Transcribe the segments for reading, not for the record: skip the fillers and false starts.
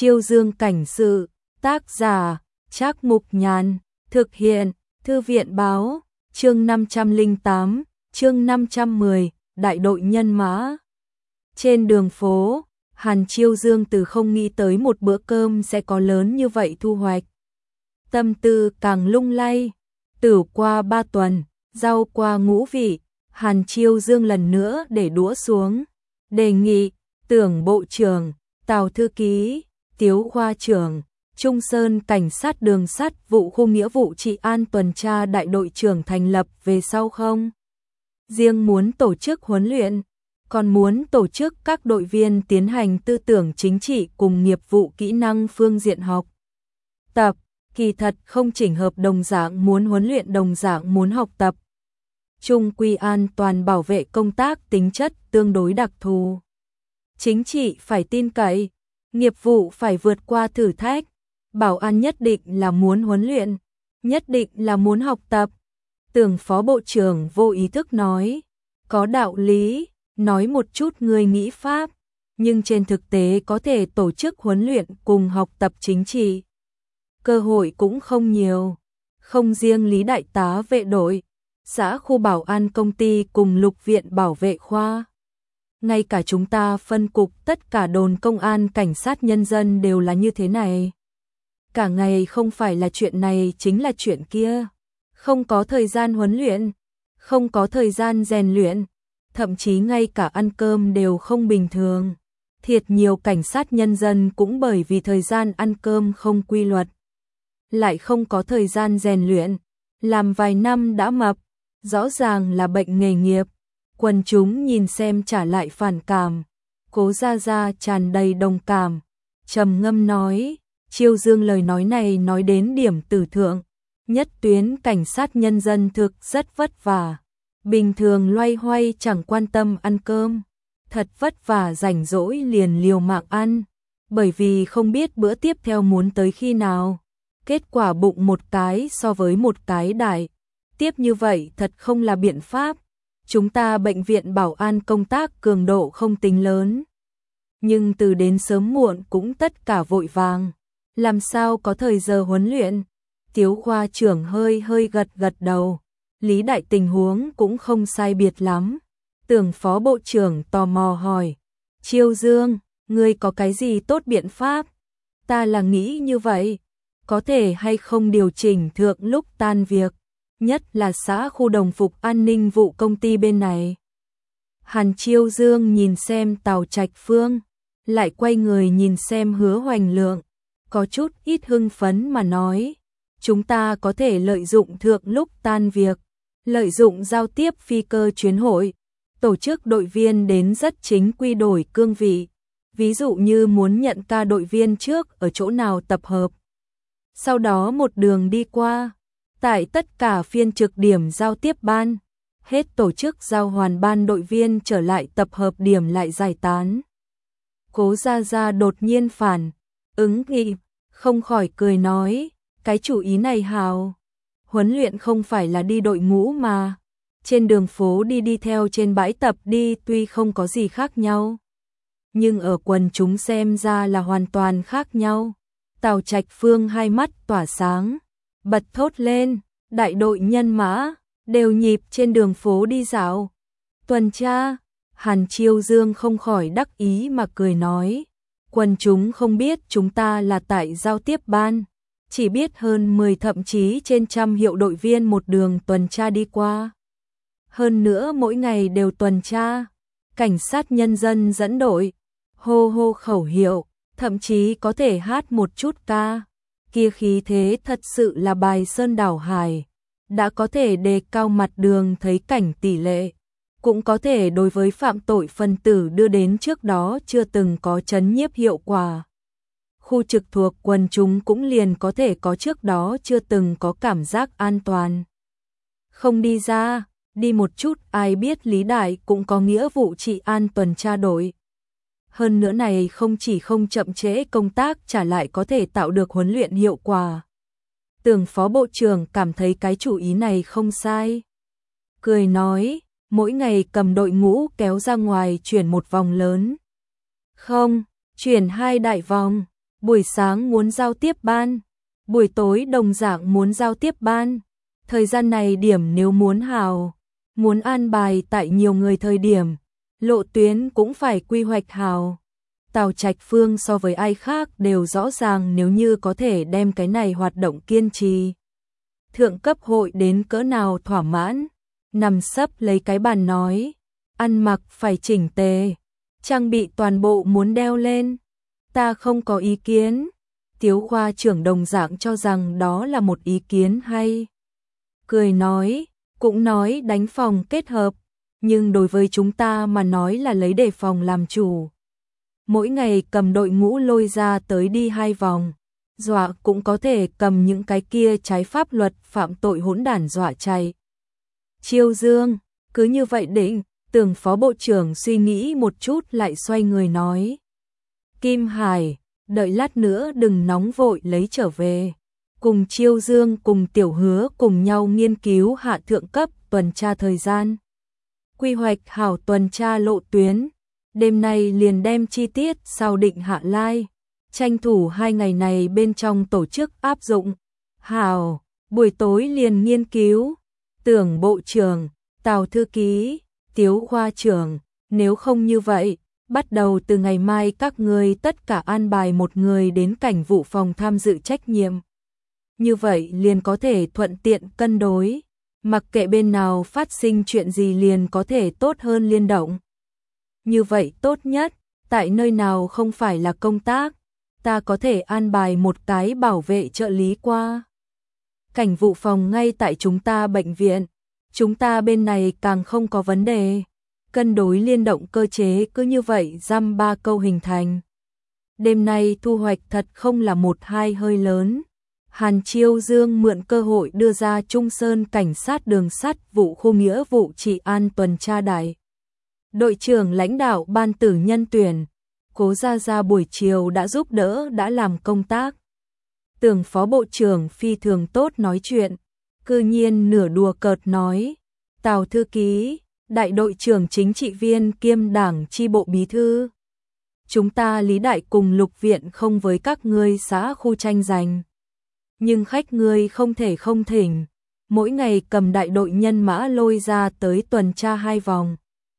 Chiêu Dương cảnh sự, tác giả, Trác Mục Nhàn, thực hiện, Thư viện báo, chương 508, chương 510, đại đội nhân mã. Trên đường phố, Hàn Chiêu Dương từ không nghĩ tới một bữa cơm sẽ có lớn như vậy thu hoạch. Tâm tư càng lung lay, tửu qua 3 tuần, rau qua ngũ vị, Hàn Chiêu Dương lần nữa để đũa xuống, đề nghị, Tưởng bộ trưởng, Tào thư ký, Tiếu khoa trưởng, Trung Sơn cảnh sát đường sắt vụ khu nghĩa vụ trị an tuần tra đại đội trưởng thành lập về sau không? Riêng muốn tổ chức huấn luyện, còn muốn tổ chức các đội viên tiến hành tư tưởng chính trị cùng nghiệp vụ kỹ năng phương diện học tập, kỳ thật không chỉnh hợp đồng dạng muốn huấn luyện đồng dạng muốn học tập. Trung quy an toàn bảo vệ công tác tính chất tương đối đặc thù. Chính trị phải tin cậy, nghiệp vụ phải vượt qua thử thách, bảo an nhất định là muốn huấn luyện, nhất định là muốn học tập. Tưởng phó bộ trưởng vô ý thức nói, có đạo lý, nói một chút người nghĩ pháp, nhưng trên thực tế có thể tổ chức huấn luyện cùng học tập chính trị. Cơ hội cũng không nhiều, không riêng Lý đại tá vệ đội, xã khu bảo an công ty cùng lục viện bảo vệ khoa. Ngay cả chúng ta phân cục tất cả đồn công an cảnh sát nhân dân đều là như thế này. Cả ngày không phải là chuyện này chính là chuyện kia. Không có thời gian huấn luyện, không có thời gian rèn luyện, thậm chí ngay cả ăn cơm đều không bình thường. Thiệt nhiều cảnh sát nhân dân cũng bởi vì thời gian ăn cơm không quy luật. Lại không có thời gian rèn luyện, làm vài năm đã mập, rõ ràng là bệnh nghề nghiệp. Quần chúng nhìn xem trả lại phản cảm, Cố Gia Gia tràn đầy đồng cảm, trầm ngâm nói, Chiêu Dương lời nói này nói đến điểm tử thượng, nhất tuyến cảnh sát nhân dân thực rất vất vả, bình thường loay hoay chẳng quan tâm ăn cơm, thật vất vả rảnh rỗi liền liều mạng ăn, bởi vì không biết bữa tiếp theo muốn tới khi nào, kết quả bụng một cái so với một cái đại, tiếp như vậy thật không là biện pháp. Chúng ta bệnh viện bảo an công tác cường độ không tính lớn, nhưng từ đến sớm muộn cũng tất cả vội vàng, làm sao có thời giờ huấn luyện. Tiếu khoa trưởng hơi gật đầu, Lý đại tình huống cũng không sai biệt lắm. Tưởng phó bộ trưởng tò mò hỏi, Chiêu Dương, ngươi có cái gì tốt biện pháp? Ta là nghĩ như vậy, có thể hay không điều chỉnh thượng lúc tan việc, nhất là xã khu đồng phục an ninh vụ công ty bên này. Hàn Chiêu Dương nhìn xem Tào Trạch Phương, lại quay người nhìn xem Hứa Hoành Lượng, có chút ít hưng phấn mà nói, chúng ta có thể lợi dụng thượng lúc tan việc, lợi dụng giao tiếp phi cơ chuyến hội, tổ chức đội viên đến rất chính quy đổi cương vị, ví dụ như muốn nhận ca đội viên trước ở chỗ nào tập hợp, sau đó một đường đi qua. Tại tất cả phiên trực điểm giao tiếp ban, hết tổ chức giao hoàn ban đội viên trở lại tập hợp điểm lại giải tán. Cố Gia Gia đột nhiên phản ứng kịp, không khỏi cười nói, cái chủ ý này hào. Huấn luyện không phải là đi đội ngũ mà, trên đường phố đi theo trên bãi tập đi tuy không có gì khác nhau, nhưng ở quần chúng xem ra là hoàn toàn khác nhau. Tào Trạch Phương hai mắt tỏa sáng, bật thốt lên, đại đội nhân mã, đều nhịp trên đường phố đi dạo. Tuần tra, Hàn Chiêu Dương không khỏi đắc ý mà cười nói, quần chúng không biết chúng ta là tại giao tiếp ban, chỉ biết hơn 10 thậm chí trên trăm hiệu đội viên một đường tuần tra đi qua. Hơn nữa mỗi ngày đều tuần tra, cảnh sát nhân dân dẫn đội, hô hô khẩu hiệu, thậm chí có thể hát một chút ca. Kia khí thế thật sự là bài sơn đảo hải, đã có thể đề cao mặt đường thấy cảnh tỷ lệ, cũng có thể đối với phạm tội phân tử đưa đến trước đó chưa từng có trấn nhiếp hiệu quả. Khu trực thuộc quần chúng cũng liền có thể có trước đó chưa từng có cảm giác an toàn. Không đi ra, đi một chút ai biết Lý đại cũng có nghĩa vụ trị an tuần tra đội. Hơn nữa này không chỉ không chậm trễ công tác trả lại có thể tạo được huấn luyện hiệu quả. Tưởng phó bộ trưởng cảm thấy cái chủ ý này không sai. Cười nói, mỗi ngày cầm đội ngũ kéo ra ngoài chuyển một vòng lớn. Không, chuyển 2 đại vòng, buổi sáng muốn giao tiếp ban, buổi tối đồng dạng muốn giao tiếp ban. Thời gian này điểm nếu muốn hào, muốn an bài tại nhiều người thời điểm, lộ tuyến cũng phải quy hoạch hào. Tào Trạch Phương so với ai khác đều rõ ràng nếu như có thể đem cái này hoạt động kiên trì. Thượng cấp hội đến cỡ nào thỏa mãn, nằm sấp lấy cái bàn nói, ăn mặc phải chỉnh tề, trang bị toàn bộ muốn đeo lên. Ta không có ý kiến. Tiếu khoa trưởng đồng dạng cho rằng đó là một ý kiến hay. Cười nói, cũng nói đánh phòng kết hợp, nhưng đối với chúng ta mà nói là lấy đề phòng làm chủ. Mỗi ngày cầm đội ngũ lôi ra tới đi 2 vòng, dọa cũng có thể cầm những cái kia trái pháp luật phạm tội hỗn đản dọa chạy. Chiêu Dương, cứ như vậy định, Tưởng phó bộ trưởng suy nghĩ một chút lại xoay người nói. Kim Hải, đợi lát nữa đừng nóng vội lấy trở về. Cùng Chiêu Dương cùng Tiểu Hứa cùng nhau nghiên cứu hạ thượng cấp tuần tra thời gian. Quy hoạch hảo tuần tra lộ tuyến. Đêm nay liền đem chi tiết sau định hạ lai. Tranh thủ 2 ngày này bên trong tổ chức áp dụng. Hảo, buổi tối liền nghiên cứu. Tưởng bộ trưởng, Tào thư ký, Tiếu khoa trưởng, nếu không như vậy, bắt đầu từ ngày mai các người tất cả an bài một người đến cảnh vụ phòng tham dự trách nhiệm. Như vậy liền có thể thuận tiện cân đối, mặc kệ bên nào phát sinh chuyện gì liền có thể tốt hơn liên động. Như vậy tốt nhất, tại nơi nào không phải là công tác, ta có thể an bài một cái bảo vệ trợ lý qua. Cảnh vụ phòng ngay tại chúng ta bệnh viện, chúng ta bên này càng không có vấn đề. Cân đối liên động cơ chế cứ như vậy dăm 3 câu hình thành. Đêm nay thu hoạch thật không là 1-2 hơi lớn. Hàn Chiêu Dương mượn cơ hội đưa ra Trung Sơn cảnh sát đường sắt vụ khu nghĩa vụ trị an tuần tra đại. Đội trưởng lãnh đạo ban tử nhân tuyển, Cố Gia Gia buổi chiều đã giúp đỡ đã làm công tác. Tưởng phó bộ trưởng phi thường tốt nói chuyện, cư nhiên nửa đùa cợt nói, Tào thư ký, đại đội trưởng chính trị viên kiêm đảng chi bộ bí thư. Chúng ta Lý Đại cùng Lục Viện không với các ngươi xã khu tranh giành. Nhưng khách ngươi không thể không thỉnh, mỗi ngày cầm đại đội nhân mã lôi ra tới tuần tra 2 vòng.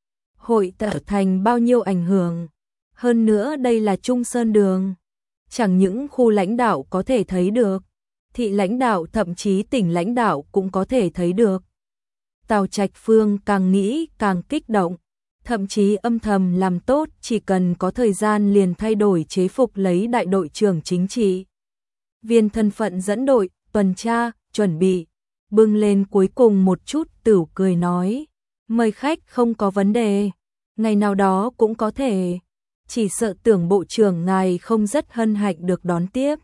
Hội tạo thành bao nhiêu ảnh hưởng, hơn nữa đây là Trung Sơn đường. Chẳng những khu lãnh đạo có thể thấy được, thị lãnh đạo thậm chí tỉnh lãnh đạo cũng có thể thấy được. Tào Trạch Phương càng nghĩ càng kích động, thậm chí âm thầm làm tốt chỉ cần có thời gian liền thay đổi chế phục lấy đại đội trưởng chính trị. Viên thân phận dẫn đội, tuần tra, chuẩn bị, bưng lên cuối cùng một chút tửu cười nói, mời khách không có vấn đề, ngày nào đó cũng có thể, chỉ sợ Tưởng bộ trưởng ngài không rất hân hạnh được đón tiếp.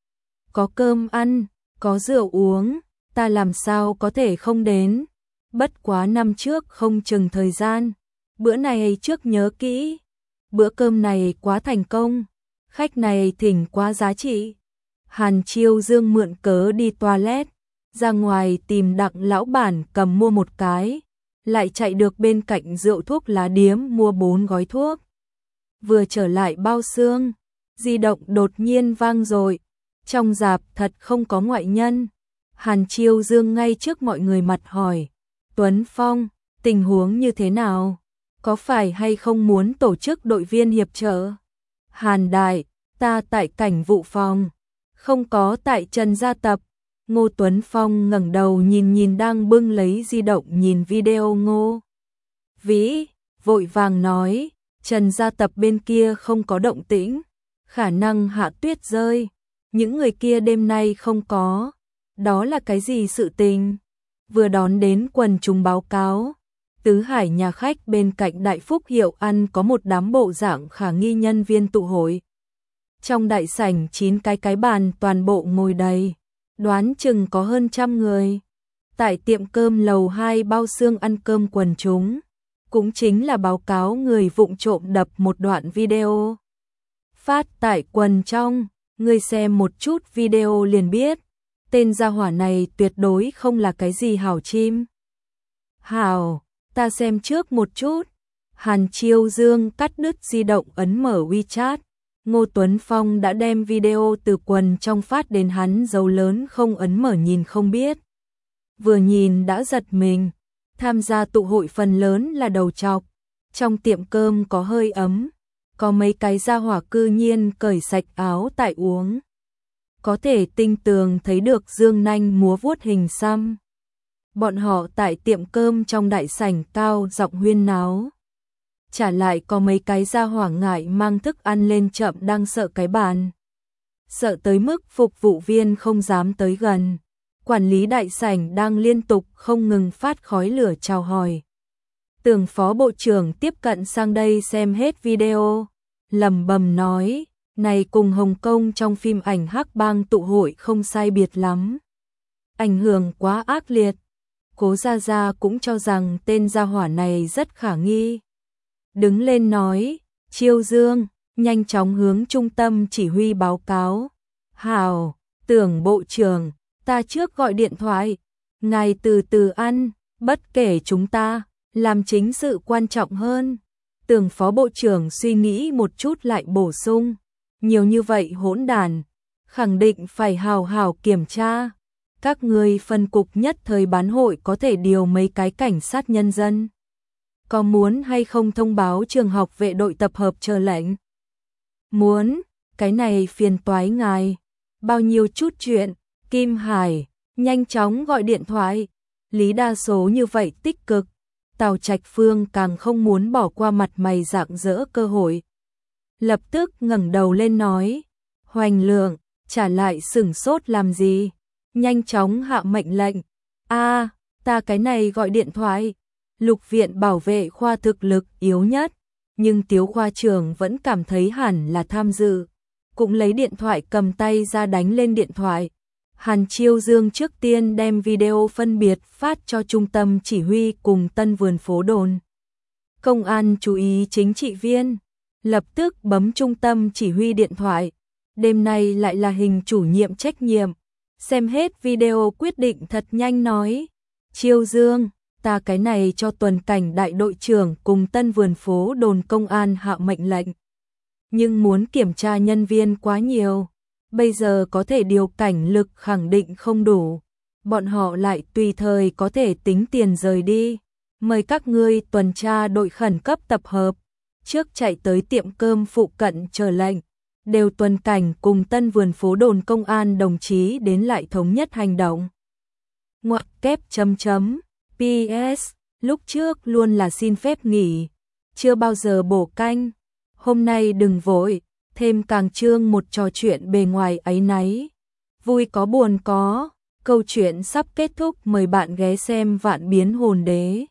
Có cơm ăn, có rượu uống, ta làm sao có thể không đến, bất quá năm trước không chừng thời gian, bữa này trước nhớ kỹ, bữa cơm này quá thành công, khách này thỉnh quá giá trị. Hàn Chiêu Dương mượn cớ đi toilet, ra ngoài tìm Đặng lão bản cầm mua một cái, lại chạy được bên cạnh rượu thuốc lá điếm mua 4 gói thuốc. Vừa trở lại bao xương, di động đột nhiên vang dội, trong rạp thật không có ngoại nhân. Hàn Chiêu Dương ngay trước mọi người mặt hỏi, Tuấn Phong, tình huống như thế nào? Có phải hay không muốn tổ chức đội viên hiệp trợ? Hàn Đại, ta tại cảnh vụ phòng, không có tại Trần Gia Tập. Ngô Tuấn Phong ngẩng đầu nhìn đang bưng lấy di động nhìn video Ngô Vĩ, vội vàng nói, Trần Gia Tập bên kia không có động tĩnh, khả năng hạ tuyết rơi, những người kia đêm nay không có, đó là cái gì sự tình? Vừa đón đến quần chúng báo cáo, Tứ Hải nhà khách bên cạnh Đại Phúc Hiệu ăn có một đám bộ dạng khả nghi nhân viên tụ hội. Trong đại sảnh 9 cái bàn toàn bộ ngồi đầy, đoán chừng có hơn 100 người. Tại tiệm cơm lầu 2 bao xương ăn cơm quần chúng, cũng chính là báo cáo người vụng trộm đập một đoạn video. Phát tại quần trong, người xem một chút video liền biết, tên gia hỏa này tuyệt đối không là cái gì hảo chim. Hảo, ta xem trước một chút. Hàn Chiêu Dương cắt đứt di động ấn mở WeChat, Ngô Tuấn Phong đã đem video từ quần trong phát đến hắn dấu lớn không ấn mở nhìn không biết. Vừa nhìn đã giật mình, tham gia tụ hội phần lớn là đầu trọc, trong tiệm cơm có hơi ấm, có mấy cái gia hỏa cư nhiên cởi sạch áo tại uống. Có thể tinh tường thấy được dương nanh múa vuốt hình xăm. Bọn họ tại tiệm cơm trong đại sảnh cao giọng huyên náo. Trả lại có mấy cái gia hỏa ngại mang thức ăn lên chậm đang sợ cái bàn. Sợ tới mức phục vụ viên không dám tới gần. Quản lý đại sảnh đang liên tục không ngừng phát khói lửa chào hỏi. Tưởng phó bộ trưởng tiếp cận sang đây xem hết video, lẩm bẩm nói, này cùng Hồng Kông trong phim ảnh hắc bang tụ hội không sai biệt lắm. Ảnh hưởng quá ác liệt. Cố Gia Gia cũng cho rằng tên gia hỏa này rất khả nghi. Đứng lên nói, Chiêu Dương, nhanh chóng hướng trung tâm chỉ huy báo cáo. Hảo, Tưởng bộ trưởng, ta trước gọi điện thoại, ngài từ từ ăn, bất kể chúng ta, làm chính sự quan trọng hơn. Tưởng phó bộ trưởng suy nghĩ một chút lại bổ sung, nhiều như vậy hỗn đản, khẳng định phải hào hào kiểm tra. Các người phân cục nhất thời bán hội có thể điều mấy cái cảnh sát nhân dân. Có muốn hay không thông báo trường học vệ đội tập hợp chờ lệnh? Muốn, cái này phiền toái ngài. Bao nhiêu chút chuyện, Kim Hải, nhanh chóng gọi điện thoại. Lý đa số như vậy tích cực. Tào Trạch Phương càng không muốn bỏ qua mặt mày rạng rỡ cơ hội. Lập tức ngẩng đầu lên nói, Hoành Lượng, trả lại sửng sốt làm gì? Nhanh chóng hạ mệnh lệnh. Ta cái này gọi điện thoại. Lục viện bảo vệ khoa thực lực yếu nhất, nhưng Tiếu khoa trưởng vẫn cảm thấy hẳn là tham dự. Cũng lấy điện thoại cầm tay ra đánh lên điện thoại. Hàn Chiêu Dương trước tiên đem video phân biệt phát cho trung tâm chỉ huy cùng Tân Vườn phố đồn. Công an chú ý chính trị viên, lập tức bấm trung tâm chỉ huy điện thoại. Đêm nay lại là hình chủ nhiệm trách nhiệm. Xem hết video quyết định thật nhanh nói, Chiêu Dương, ta cái này cho tuần cảnh đại đội trưởng cùng Tân Vườn phố đồn công an hạ mệnh lệnh. Nhưng muốn kiểm tra nhân viên quá nhiều, bây giờ có thể điều cảnh lực khẳng định không đủ. Bọn họ lại tùy thời có thể tính tiền rời đi. Mời các ngươi tuần tra đội khẩn cấp tập hợp, trước chạy tới tiệm cơm phụ cận chờ lệnh. Đều tuần cảnh cùng Tân Vườn phố đồn công an đồng chí đến lại thống nhất hành động. Ngoặc kép chấm chấm, PS, lúc trước luôn là xin phép nghỉ, chưa bao giờ bổ canh. Hôm nay đừng vội, thêm càng chương một trò chuyện bề ngoài ấy náy. Vui có buồn có, câu chuyện sắp kết thúc, mời bạn ghé xem Vạn Biến Hồn Đế.